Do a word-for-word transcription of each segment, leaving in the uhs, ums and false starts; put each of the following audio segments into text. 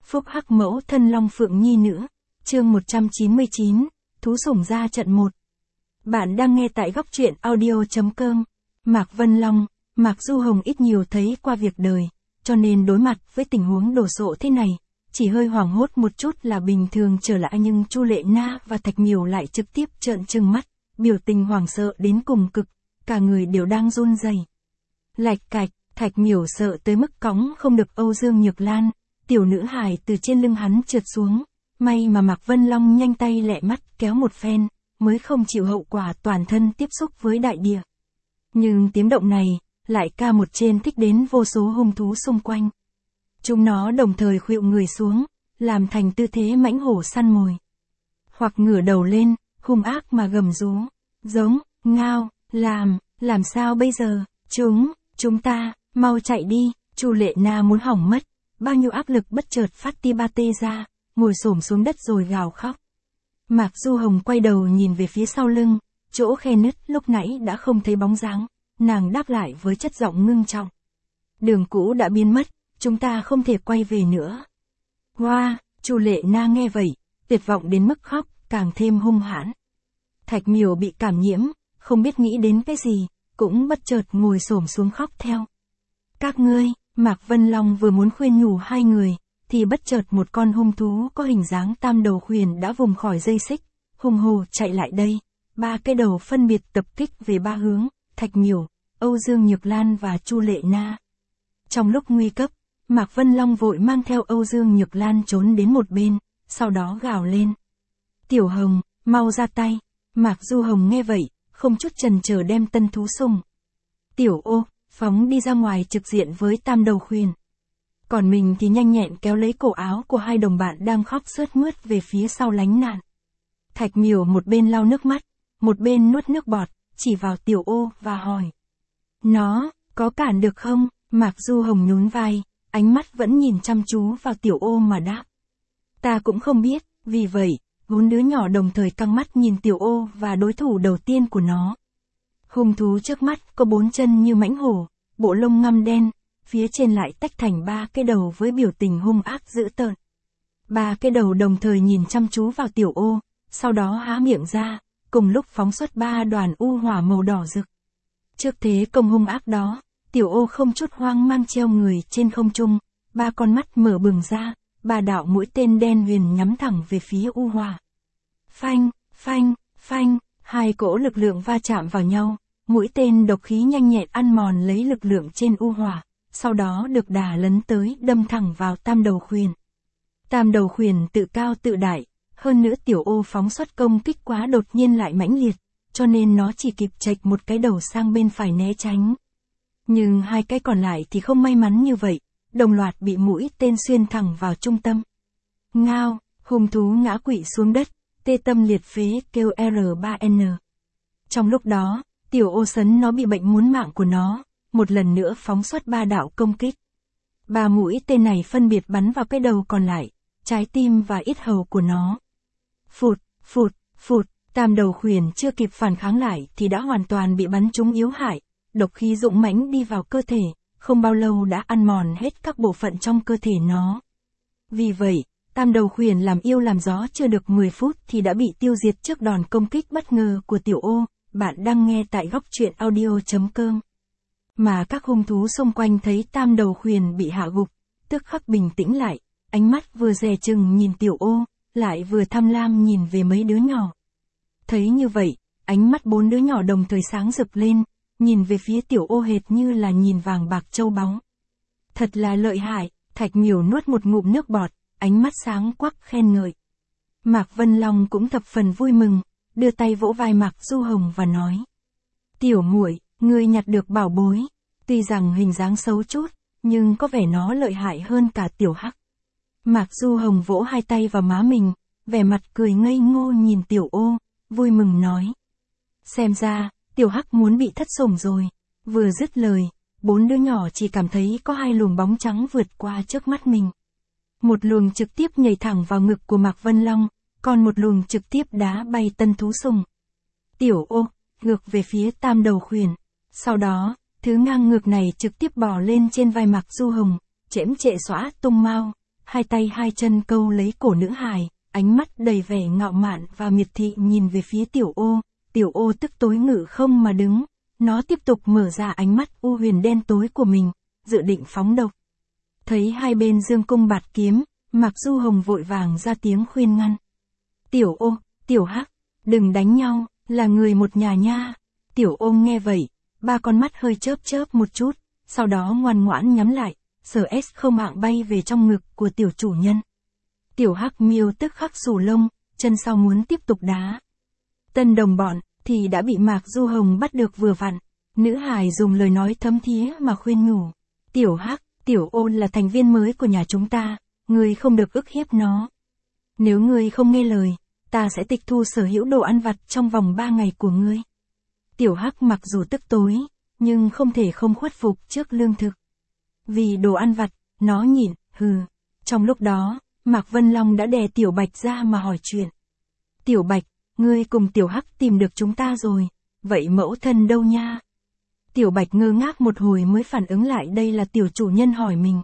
phúc hắc mẫu thân Long Phượng Nhi nữa. Chương một trăm chín mươi chín, thú sủng ra trận một. Bạn đang nghe tại góc truyện audio.com. Mạc Vân Long, Mạc Du Hồng ít nhiều thấy qua việc đời, cho nên đối mặt với tình huống đồ sộ thế này, chỉ hơi hoảng hốt một chút là bình thường trở lại, nhưng Chu Lệ Na và Thạch Miểu lại trực tiếp trợn trừng mắt, biểu tình hoảng sợ đến cùng cực, cả người đều đang run rẩy. Lạch cạch, Thạch Miểu sợ tới mức cõng không được Âu Dương Nhược Lan, tiểu nữ hài từ trên lưng hắn trượt xuống, may mà Mạc Vân Long nhanh tay lẹ mắt kéo một phen, mới không chịu hậu quả toàn thân tiếp xúc với đại địa. Nhưng tiếng động này, lại ca một trên thích đến vô số hung thú xung quanh. Chúng nó đồng thời khuỵu người xuống, làm thành tư thế mãnh hổ săn mồi. Hoặc ngửa đầu lên, hung ác mà gầm rú, giống, ngao, làm, làm sao bây giờ, chúng, chúng ta, mau chạy đi. Chu Lệ Na muốn hỏng mất, bao nhiêu áp lực bất chợt phát ti ba tê ra, ngồi xổm xuống đất rồi gào khóc. Mạc Du Hồng quay đầu nhìn về phía sau lưng, chỗ khe nứt lúc nãy đã không thấy bóng dáng, nàng đáp lại với chất giọng ngưng trọng. Đường cũ đã biến mất, chúng ta không thể quay về nữa. Hoa, wow, Chu Lệ Na nghe vậy, tuyệt vọng đến mức khóc, càng thêm hung hãn. Thạch Miểu bị cảm nhiễm, không biết nghĩ đến cái gì, cũng bất chợt ngồi xổm xuống khóc theo. Các ngươi, Mạc Vân Long vừa muốn khuyên nhủ hai người, thì bất chợt một con hung thú có hình dáng tam đầu khuyển đã vùng khỏi dây xích, hùng hồ chạy lại đây. Ba cái đầu phân biệt tập kích về ba hướng, Thạch Miểu, Âu Dương Nhược Lan và Chu Lệ Na. Trong lúc nguy cấp, Mạc Vân Long vội mang theo Âu Dương Nhược Lan trốn đến một bên, sau đó gào lên. Tiểu Hồng, mau ra tay. Mạc Du Hồng nghe vậy, không chút chần chờ đem tân thú sủng. Tiểu Ô, phóng đi ra ngoài trực diện với tam đầu khuyển. Còn mình thì nhanh nhẹn kéo lấy cổ áo của hai đồng bạn đang khóc sướt mướt về phía sau lánh nạn. Thạch Miểu một bên lau nước mắt, một bên nuốt nước bọt, chỉ vào Tiểu Ô và hỏi. Nó, có cản được không? Mạc Du Hồng nhún vai, ánh mắt vẫn nhìn chăm chú vào Tiểu Ô mà đáp. Ta cũng không biết, vì vậy, bốn đứa nhỏ đồng thời căng mắt nhìn Tiểu Ô và đối thủ đầu tiên của nó. Hung thú trước mắt có bốn chân như mãnh hổ, bộ lông ngăm đen, phía trên lại tách thành ba cái đầu với biểu tình hung ác dữ tợn. Ba cái đầu đồng thời nhìn chăm chú vào Tiểu Ô, sau đó há miệng ra, cùng lúc phóng xuất ba đoàn u hỏa màu đỏ rực. Trước thế công hung ác đó, Tiểu Ô không chút hoang mang treo người trên không trung, ba con mắt mở bừng ra, ba đạo mũi tên đen huyền nhắm thẳng về phía u hỏa. Phanh, phanh, phanh, hai cỗ lực lượng va chạm vào nhau, mũi tên độc khí nhanh nhẹn ăn mòn lấy lực lượng trên u hỏa, sau đó được đà lấn tới đâm thẳng vào tam đầu khuyển. Tam đầu khuyển tự cao tự đại, hơn nữa Tiểu Ô phóng xuất công kích quá đột nhiên lại mãnh liệt, cho nên nó chỉ kịp chệch một cái đầu sang bên phải né tránh. Nhưng hai cái còn lại thì không may mắn như vậy, đồng loạt bị mũi tên xuyên thẳng vào trung tâm. Ngao, hung thú ngã quỵ xuống đất, tê tâm liệt phế kêu R ba N. Trong lúc đó, Tiểu Ô sấn nó bị bệnh muốn mạng của nó, một lần nữa phóng xuất ba đạo công kích. Ba mũi tên này phân biệt bắn vào cái đầu còn lại, trái tim và yết hầu của nó. Phụt, phụt, phụt, tam đầu khuyển chưa kịp phản kháng lại thì đã hoàn toàn bị bắn trúng yếu hại, độc khí dũng mãnh đi vào cơ thể, không bao lâu đã ăn mòn hết các bộ phận trong cơ thể nó. Vì vậy, tam đầu khuyển làm yêu làm gió chưa được mười phút thì đã bị tiêu diệt trước đòn công kích bất ngờ của Tiểu Ô. Bạn đang nghe tại góc truyện audio.com. Mà các hung thú xung quanh thấy tam đầu khuyển bị hạ gục, tức khắc bình tĩnh lại, ánh mắt vừa dè chừng nhìn Tiểu Ô, lại vừa tham lam nhìn về mấy đứa nhỏ. Thấy như vậy, ánh mắt bốn đứa nhỏ đồng thời sáng rực lên, nhìn về phía Tiểu Ô hệt như là nhìn vàng bạc châu báu. Thật là lợi hại, Thạch Miểu nuốt một ngụm nước bọt, ánh mắt sáng quắc khen ngợi. Mạc Vân Long cũng thập phần vui mừng, đưa tay vỗ vai Mạc Du Hồng và nói. Tiểu muội, ngươi nhặt được bảo bối, tuy rằng hình dáng xấu chút, nhưng có vẻ nó lợi hại hơn cả Tiểu Hắc. Mạc Du Hồng vỗ hai tay vào má mình, vẻ mặt cười ngây ngô nhìn Tiểu Ô, vui mừng nói. Xem ra, Tiểu Hắc muốn bị thất sủng rồi. Vừa dứt lời, bốn đứa nhỏ chỉ cảm thấy có hai luồng bóng trắng vượt qua trước mắt mình. Một luồng trực tiếp nhảy thẳng vào ngực của Mạc Vân Long, còn một luồng trực tiếp đá bay tân thú sủng. Tiểu Ô, ngược về phía tam đầu khuyển. Sau đó, thứ ngang ngược này trực tiếp bò lên trên vai Mạc Du Hồng, chễm chệ xõa tung mau, hai tay hai chân câu lấy cổ nữ hài, ánh mắt đầy vẻ ngạo mạn và miệt thị nhìn về phía Tiểu Ô. Tiểu Ô tức tối ngự không mà đứng, nó tiếp tục mở ra ánh mắt u huyền đen tối của mình, dự định phóng độc. Thấy hai bên dương cung bạt kiếm, Mạc Du Hồng vội vàng ra tiếng khuyên ngăn. Tiểu Ô, Tiểu Hắc, đừng đánh nhau, là người một nhà nha. Tiểu Ô nghe vậy, ba con mắt hơi chớp chớp một chút, sau đó ngoan ngoãn nhắm lại, sờ S không mạng bay về trong ngực của tiểu chủ nhân. Tiểu Hắc miêu tức khắc xù lông, chân sau muốn tiếp tục đá. Tân đồng bọn, thì đã bị Mạc Du Hồng bắt được vừa vặn. Nữ hài dùng lời nói thấm thía mà khuyên nhủ. Tiểu Hắc, Tiểu Ô là thành viên mới của nhà chúng ta, ngươi không được ức hiếp nó. Nếu ngươi không nghe lời, ta sẽ tịch thu sở hữu đồ ăn vặt trong vòng ba ngày của ngươi. Tiểu Hắc mặc dù tức tối, nhưng không thể không khuất phục trước lương thực. Vì đồ ăn vặt, nó nhịn, hừ. Trong lúc đó, Mạc Vân Long đã đè Tiểu Bạch ra mà hỏi chuyện. Tiểu Bạch, ngươi cùng Tiểu Hắc tìm được chúng ta rồi, vậy mẫu thân đâu nha? Tiểu Bạch ngơ ngác một hồi mới phản ứng lại đây là tiểu chủ nhân hỏi mình.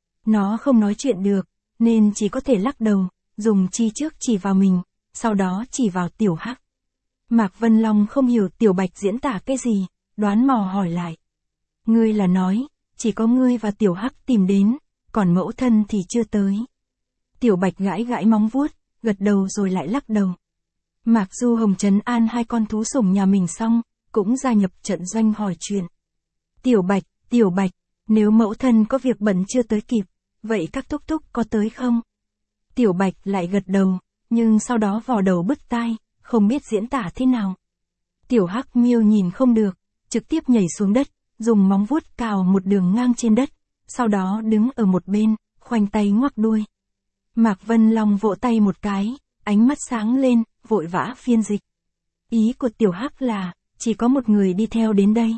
Nó không nói chuyện được, nên chỉ có thể lắc đầu, dùng chi trước chỉ vào mình, sau đó chỉ vào Tiểu Hắc. Mạc Vân Long không hiểu Tiểu Bạch diễn tả cái gì, đoán mò hỏi lại. Ngươi là nói, chỉ có ngươi và Tiểu Hắc tìm đến, còn mẫu thân thì chưa tới. Tiểu Bạch gãi gãi móng vuốt, gật đầu rồi lại lắc đầu. Mạc Du Hồng trấn an hai con thú sủng nhà mình xong, cũng gia nhập trận doanh hỏi chuyện. Tiểu Bạch, Tiểu Bạch, nếu mẫu thân có việc bận chưa tới kịp, vậy các thúc thúc có tới không? Tiểu Bạch lại gật đầu, nhưng sau đó vò đầu bứt tai, không biết diễn tả thế nào. Tiểu Hắc miêu nhìn không được, trực tiếp nhảy xuống đất, dùng móng vuốt cào một đường ngang trên đất, sau đó đứng ở một bên, khoanh tay ngoắc đuôi. Mạc Vân Long vỗ tay một cái, ánh mắt sáng lên, vội vã phiên dịch. Ý của Tiểu Hắc là, chỉ có một người đi theo đến đây.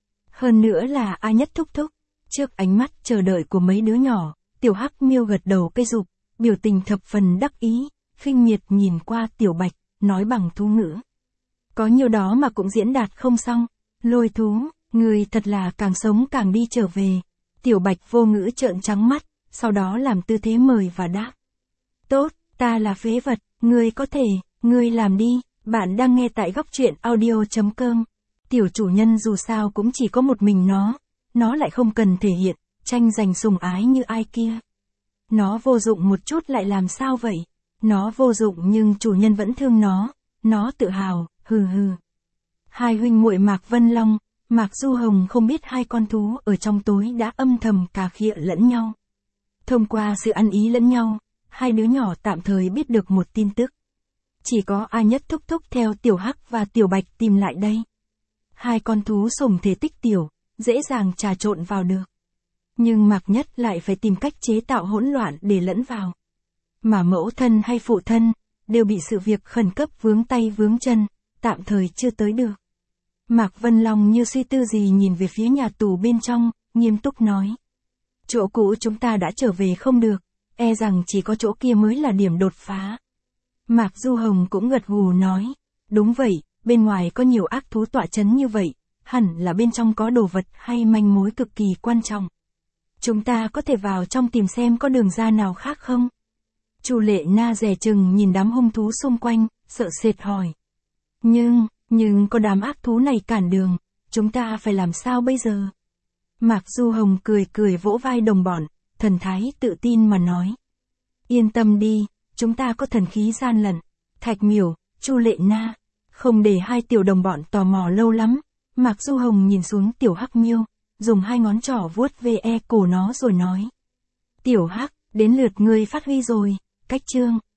Hơn nữa là A Nhất thúc thúc. Trước ánh mắt chờ đợi của mấy đứa nhỏ, Tiểu Hắc miêu gật đầu cây rụp, biểu tình thập phần đắc ý, khinh miệt nhìn qua Tiểu Bạch, nói bằng thú ngữ. Có nhiều đó mà cũng diễn đạt không xong. Lôi thú, người thật là càng sống càng đi trở về. Tiểu Bạch vô ngữ trợn trắng mắt, sau đó làm tư thế mời và đáp. Tốt, ta là phế vật, ngươi có thể, ngươi làm đi. Bạn đang nghe tại góc truyện audio chấm com. Tiểu chủ nhân dù sao cũng chỉ có một mình nó, nó lại không cần thể hiện, tranh giành sủng ái như ai kia. Nó vô dụng một chút lại làm sao vậy? Nó vô dụng nhưng chủ nhân vẫn thương nó, nó tự hào, hừ hừ. Hai huynh muội Mạc Vân Long, Mạc Du Hồng không biết hai con thú ở trong tối đã âm thầm cà khịa lẫn nhau. Thông qua sự ăn ý lẫn nhau, hai đứa nhỏ tạm thời biết được một tin tức. Chỉ có A Nhất thúc thúc theo Tiểu Hắc và Tiểu Bạch tìm lại đây. Hai con thú sủng thể tích tiểu, dễ dàng trà trộn vào được. Nhưng Mạc Nhất lại phải tìm cách chế tạo hỗn loạn để lẫn vào. Mà mẫu thân hay phụ thân, đều bị sự việc khẩn cấp vướng tay vướng chân, tạm thời chưa tới được. Mạc Vân Long như suy tư gì nhìn về phía nhà tù bên trong, nghiêm túc nói. Chỗ cũ chúng ta đã trở về không được, e rằng chỉ có chỗ kia mới là điểm đột phá. Mạc Du Hồng cũng gật gù nói. Đúng vậy, bên ngoài có nhiều ác thú tọa chấn như vậy, hẳn là bên trong có đồ vật hay manh mối cực kỳ quan trọng. Chúng ta có thể vào trong tìm xem có đường ra nào khác không? Chu Lệ Na dè chừng nhìn đám hung thú xung quanh, sợ sệt hỏi. Nhưng, nhưng có đám ác thú này cản đường, chúng ta phải làm sao bây giờ? Mạc Du Hồng cười cười vỗ vai đồng bọn, thần thái tự tin mà nói. Yên tâm đi, chúng ta có thần khí gian lận. Thạch Miểu, Chu Lệ Na, không để hai tiểu đồng bọn tò mò lâu lắm. Mạc Du Hồng nhìn xuống Tiểu Hắc miêu, dùng hai ngón trỏ vuốt ve cổ nó rồi nói. Tiểu Hắc, đến lượt ngươi phát huy rồi, cách chương.